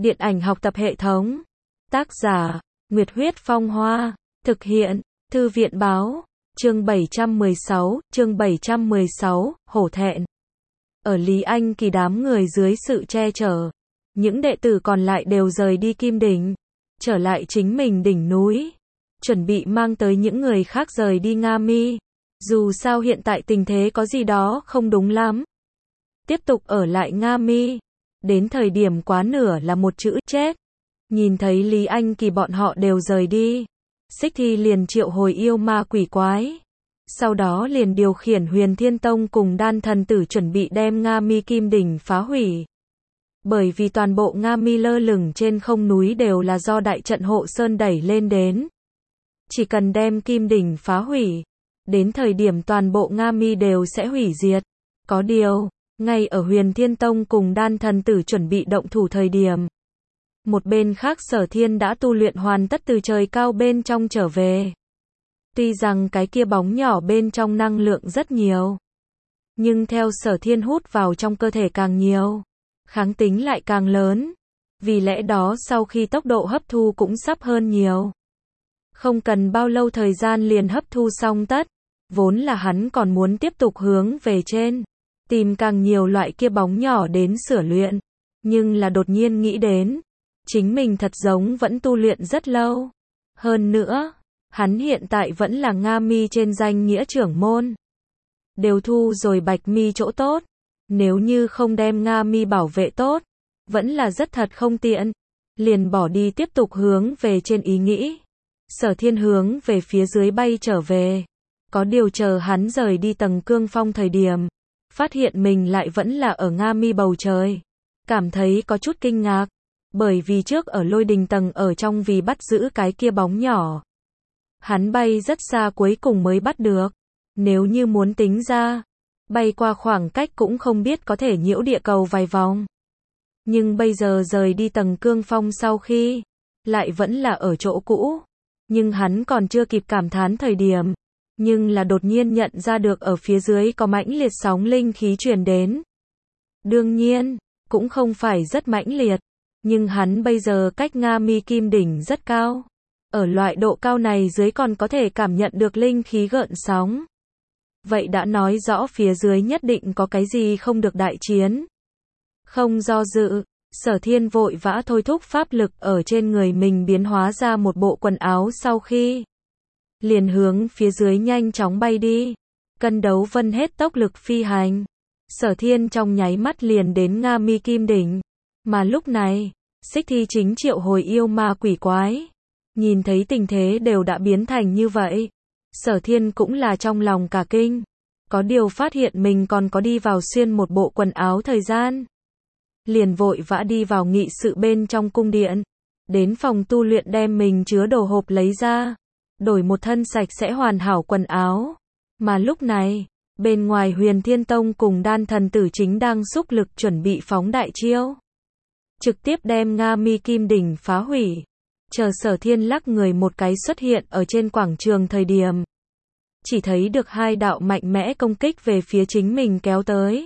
Điện ảnh học tập hệ thống. Tác giả, Nguyệt Huyết Phong Hoa. Thực hiện, Thư viện Báo. Chương 716, hổ thẹn. Ở Lý Anh Kỳ đám người dưới sự che chở, những đệ tử còn lại đều rời đi Kim Đỉnh, trở lại chính mình đỉnh núi, chuẩn bị mang tới những người khác rời đi Nga Mi. Dù sao hiện tại tình thế có gì đó không đúng lắm. Tiếp tục ở lại Nga Mi, đến thời điểm quá nửa là một chữ chết. Nhìn thấy Lý Anh Kỳ bọn họ đều rời đi, Xích Thi liền triệu hồi yêu ma quỷ quái. Sau đó liền điều khiển Huyền Thiên Tông cùng Đan Thần Tử chuẩn bị đem Nga Mi Kim Đỉnh phá hủy. Bởi vì toàn bộ Nga Mi lơ lửng trên không núi đều là do đại trận hộ sơn đẩy lên đến. Chỉ cần đem Kim Đỉnh phá hủy, đến thời điểm toàn bộ Nga Mi đều sẽ hủy diệt. Có điều, ngay ở Huyền Thiên Tông cùng Đan Thần Tử chuẩn bị động thủ thời điểm, một bên khác Sở Thiên đã tu luyện hoàn tất từ trời cao bên trong trở về. Tuy rằng cái kia bóng nhỏ bên trong năng lượng rất nhiều, nhưng theo Sở Thiên hút vào trong cơ thể càng nhiều, kháng tính lại càng lớn. Vì lẽ đó sau khi tốc độ hấp thu cũng sắp hơn nhiều. Không cần bao lâu thời gian liền hấp thu xong tất. Vốn là hắn còn muốn tiếp tục hướng về trên, tìm càng nhiều loại kia bóng nhỏ đến sửa luyện. Nhưng là đột nhiên nghĩ đến, chính mình thật giống vẫn tu luyện rất lâu. Hơn nữa, hắn hiện tại vẫn là Nga Mi trên danh nghĩa trưởng môn. Đều thu rồi Bạch Mi chỗ tốt. Nếu như không đem Nga Mi bảo vệ tốt, vẫn là rất thật không tiện. Liền bỏ đi tiếp tục hướng về trên ý nghĩ. Sở Thiên hướng về phía dưới bay trở về. Có điều chờ hắn rời đi tầng cương phong thời điểm, phát hiện mình lại vẫn là ở Nga Mi bầu trời. Cảm thấy có chút kinh ngạc. Bởi vì trước ở Lôi Đình tầng ở trong vì bắt giữ cái kia bóng nhỏ, hắn bay rất xa cuối cùng mới bắt được. Nếu như muốn tính ra, bay qua khoảng cách cũng không biết có thể nhiễu địa cầu vài vòng. Nhưng bây giờ rời đi tầng cương phong sau khi, lại vẫn là ở chỗ cũ. Nhưng hắn còn chưa kịp cảm thán thời điểm, nhưng là đột nhiên nhận ra được ở phía dưới có mãnh liệt sóng linh khí truyền đến. Đương nhiên, cũng không phải rất mãnh liệt, nhưng hắn bây giờ cách Nga Mi Kim Đỉnh rất cao. Ở loại độ cao này dưới còn có thể cảm nhận được linh khí gợn sóng. Vậy đã nói rõ phía dưới nhất định có cái gì không được đại chiến. Không do dự, Sở Thiên vội vã thôi thúc pháp lực ở trên người mình biến hóa ra một bộ quần áo sau khi liền hướng phía dưới nhanh chóng bay đi. Cân đấu vân hết tốc lực phi hành. Sở Thiên trong nháy mắt liền đến Nga Mi Kim Đỉnh. Mà lúc này, Xích Thi chính triệu hồi yêu ma quỷ quái. Nhìn thấy tình thế đều đã biến thành như vậy, Sở Thiên cũng là trong lòng cả kinh. Có điều phát hiện mình còn có đi vào xuyên một bộ quần áo thời gian. Liền vội vã đi vào nghị sự bên trong cung điện. Đến phòng tu luyện đem mình chứa đồ hộp lấy ra. Đổi một thân sạch sẽ hoàn hảo quần áo. Mà lúc này, bên ngoài Huyền Thiên Tông cùng Đan Thần Tử chính đang xúc lực chuẩn bị phóng đại chiêu. Trực tiếp đem Nga Mi Kim Đỉnh phá hủy. Chờ Sở Thiên lắc người một cái xuất hiện ở trên quảng trường thời điểm. Chỉ thấy được hai đạo mạnh mẽ công kích về phía chính mình kéo tới.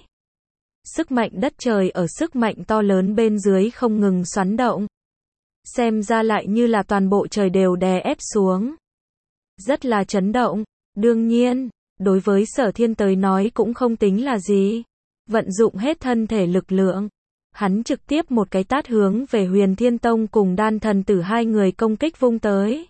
Sức mạnh đất trời ở sức mạnh to lớn bên dưới không ngừng xoắn động. Xem ra lại như là toàn bộ trời đều đè ép xuống. Rất là chấn động. Đương nhiên, đối với Sở Thiên tới nói cũng không tính là gì. Vận dụng hết thân thể lực lượng. Hắn trực tiếp một cái tát hướng về Huyền Thiên Tông cùng Đan Thần Tử hai người công kích vung tới.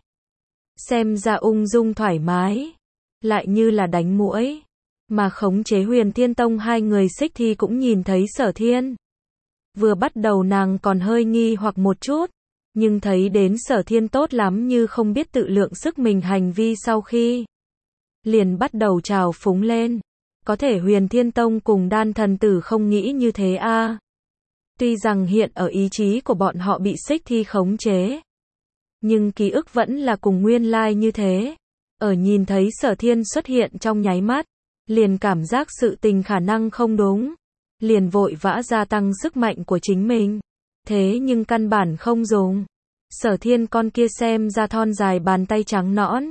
Xem ra ung dung thoải mái. Lại như là đánh muỗi. Mà khống chế Huyền Thiên Tông hai người Xích Thi cũng nhìn thấy Sở Thiên. Vừa bắt đầu nàng còn hơi nghi hoặc một chút. Nhưng thấy đến Sở Thiên tốt lắm như không biết tự lượng sức mình hành vi sau khi. Liền bắt đầu trào phúng lên. Có thể Huyền Thiên Tông cùng Đan Thần Tử không nghĩ như thế a. Tuy rằng hiện ở ý chí của bọn họ bị Xích Thi khống chế. Nhưng ký ức vẫn là cùng nguyên lai như thế. Ở nhìn thấy Sở Thiên xuất hiện trong nháy mắt. Liền cảm giác sự tình khả năng không đúng. Liền vội vã gia tăng sức mạnh của chính mình. Thế nhưng căn bản không dùng. Sở Thiên con kia xem ra thon dài bàn tay trắng nõn.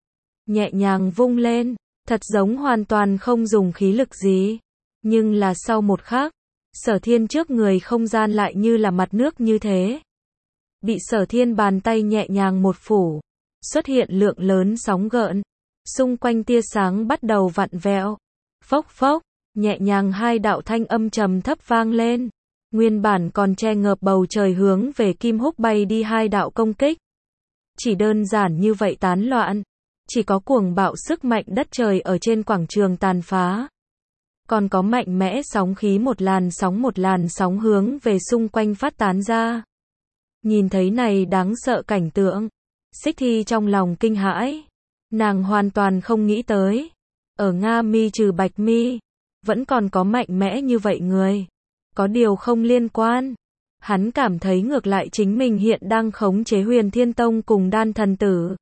Nhẹ nhàng vung lên. Thật giống hoàn toàn không dùng khí lực gì. Nhưng là sau một khắc. Sở Thiên trước người không gian lại như là mặt nước như thế. bị Sở Thiên bàn tay nhẹ nhàng một phủ, xuất hiện lượng lớn sóng gợn, xung quanh tia sáng bắt đầu vặn vẹo. Phốc phốc, nhẹ nhàng hai đạo thanh âm trầm thấp vang lên. Nguyên bản còn che ngợp bầu trời hướng về Kim Húc bay đi hai đạo công kích. Chỉ đơn giản như vậy tán loạn, chỉ có cuồng bạo sức mạnh đất trời ở trên quảng trường tàn phá. Còn có mạnh mẽ sóng khí một làn sóng hướng về xung quanh phát tán ra. Nhìn thấy này đáng sợ cảnh tượng, Xích Thi trong lòng kinh hãi. Nàng hoàn toàn không nghĩ tới, ở Nga Mi trừ Bạch Mi, vẫn còn có mạnh mẽ như vậy người. Có điều không liên quan. Hắn cảm thấy ngược lại chính mình hiện đang khống chế Huyền Thiên Tông cùng Đan Thần Tử.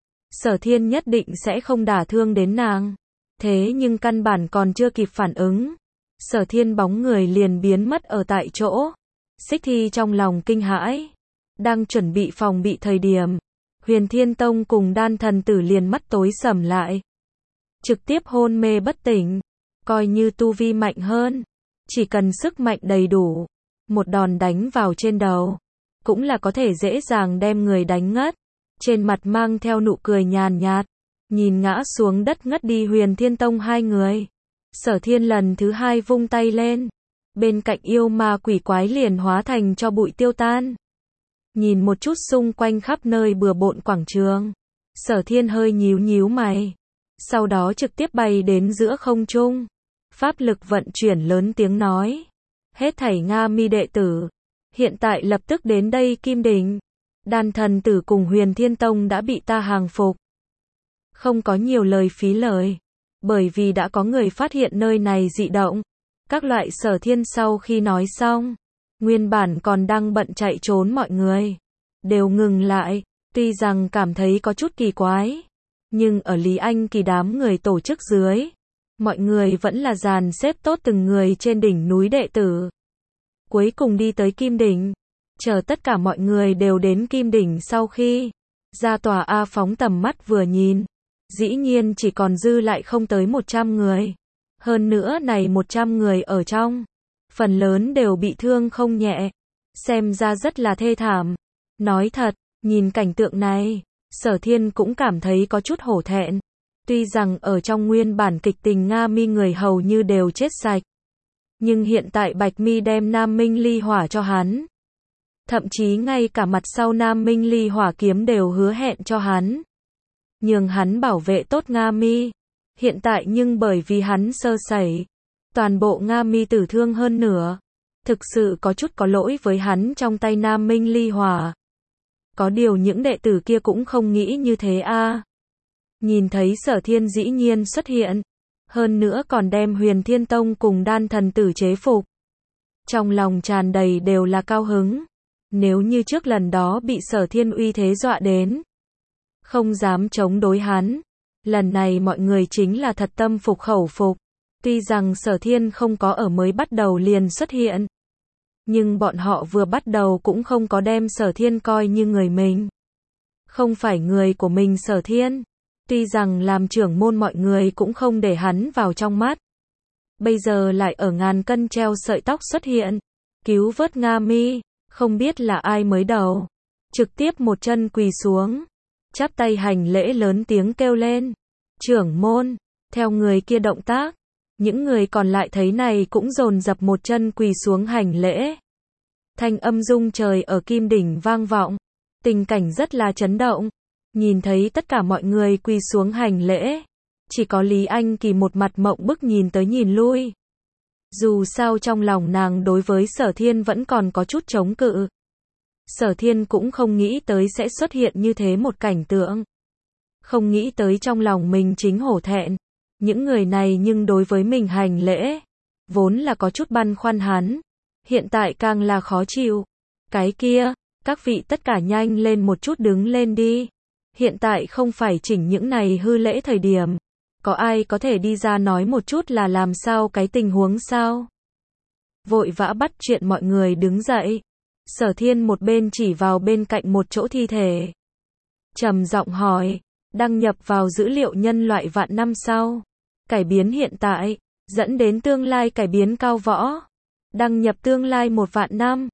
Sở Thiên nhất định sẽ không đả thương đến nàng. Thế nhưng căn bản còn chưa kịp phản ứng, Sở Thiên bóng người liền biến mất ở tại chỗ. Xích Thi trong lòng kinh hãi, đang chuẩn bị phòng bị thời điểm, Huyền Thiên Tông cùng Đan Thần Tử liền mắt tối sầm lại, trực tiếp hôn mê bất tỉnh. Coi như tu vi mạnh hơn, chỉ cần sức mạnh đầy đủ, một đòn đánh vào trên đầu, cũng là có thể dễ dàng đem người đánh ngất. Trên mặt mang theo nụ cười nhàn nhạt, nhìn ngã xuống đất ngất đi Huyền Thiên Tông hai người. Sở Thiên lần thứ hai vung tay lên, bên cạnh yêu ma quỷ quái liền hóa thành cho bụi tiêu tan. Nhìn một chút xung quanh khắp nơi bừa bộn quảng trường, Sở Thiên hơi nhíu nhíu mày, sau đó trực tiếp bay đến giữa không trung. Pháp lực vận chuyển lớn tiếng nói, hết thảy Nga Mi đệ tử, hiện tại lập tức đến đây Kim Đỉnh. Đan Thần Tử cùng Huyền Thiên Tông đã bị ta hàng phục. Không có nhiều lời phí lời, bởi vì đã có người phát hiện nơi này dị động. Các loại Sở Thiên sau khi nói xong, nguyên bản còn đang bận chạy trốn mọi người đều ngừng lại, tuy rằng cảm thấy có chút kỳ quái, nhưng ở Lý Anh Kỳ đám người tổ chức dưới, mọi người vẫn là dàn xếp tốt từng người trên đỉnh núi đệ tử. Cuối cùng đi tới Kim Đỉnh, chờ tất cả mọi người đều đến Kim Đỉnh sau khi ra tòa A phóng tầm mắt vừa nhìn, dĩ nhiên chỉ còn dư lại không tới 100 người. Hơn nữa này 100 người ở trong, phần lớn đều bị thương không nhẹ, xem ra rất là thê thảm. Nói thật, nhìn cảnh tượng này, Sở Thiên cũng cảm thấy có chút hổ thẹn. Tuy rằng ở trong nguyên bản kịch tình Nga Mi người hầu như đều chết sạch, nhưng hiện tại Bạch Mi đem Nam Minh Ly Hỏa cho hắn. Thậm chí ngay cả mặt sau Nam Minh Ly Hỏa kiếm đều hứa hẹn cho hắn, nhường hắn bảo vệ tốt Nga Mi. Hiện tại nhưng bởi vì hắn sơ sẩy, toàn bộ Nga Mi tử thương hơn nửa. Thực sự có chút có lỗi với hắn trong tay Nam Minh Ly Hỏa. Có điều những đệ tử kia cũng không nghĩ như thế a. Nhìn thấy Sở Thiên dĩ nhiên xuất hiện, hơn nữa còn đem Huyền Thiên Tông cùng Đan Thần Tử chế phục, trong lòng tràn đầy đều là cao hứng. Nếu như trước lần đó bị Sở Thiên uy thế dọa đến, không dám chống đối hắn, lần này mọi người chính là thật tâm phục khẩu phục. Tuy rằng Sở Thiên không có ở mới bắt đầu liền xuất hiện, nhưng bọn họ vừa bắt đầu cũng không có đem Sở Thiên coi như người mình. Không phải người của mình Sở Thiên, tuy rằng làm trưởng môn mọi người cũng không để hắn vào trong mắt. Bây giờ lại ở ngàn cân treo sợi tóc xuất hiện, cứu vớt Nga Mi, không biết là ai mới đầu. Trực tiếp một chân quỳ xuống, chắp tay hành lễ lớn tiếng kêu lên, trưởng môn. Theo người kia động tác, những người còn lại thấy này cũng dồn dập một chân quỳ xuống hành lễ. Thanh âm rung trời ở Kim Đỉnh vang vọng, tình cảnh rất là chấn động. Nhìn thấy tất cả mọi người quỳ xuống hành lễ, chỉ có Lý Anh Kỳ một mặt mộng bức nhìn tới nhìn lui. Dù sao trong lòng nàng đối với Sở Thiên vẫn còn có chút chống cự. Sở Thiên cũng không nghĩ tới sẽ xuất hiện như thế một cảnh tượng. Không nghĩ tới trong lòng mình chính hổ thẹn. Những người này nhưng đối với mình hành lễ, vốn là có chút băn khoăn hắn, hiện tại càng là khó chịu. Cái kia, các vị tất cả nhanh lên một chút đứng lên đi. Hiện tại không phải chỉnh những này hư lễ thời điểm. Có ai có thể đi ra nói một chút là làm sao cái tình huống sao? Vội vã bắt chuyện mọi người đứng dậy. Sở Thiên một bên chỉ vào bên cạnh một chỗ thi thể, trầm giọng hỏi, đăng nhập vào dữ liệu nhân loại vạn năm sau, cải biến hiện tại, dẫn đến tương lai cải biến cao võ. Đăng nhập tương lai 1 vạn năm,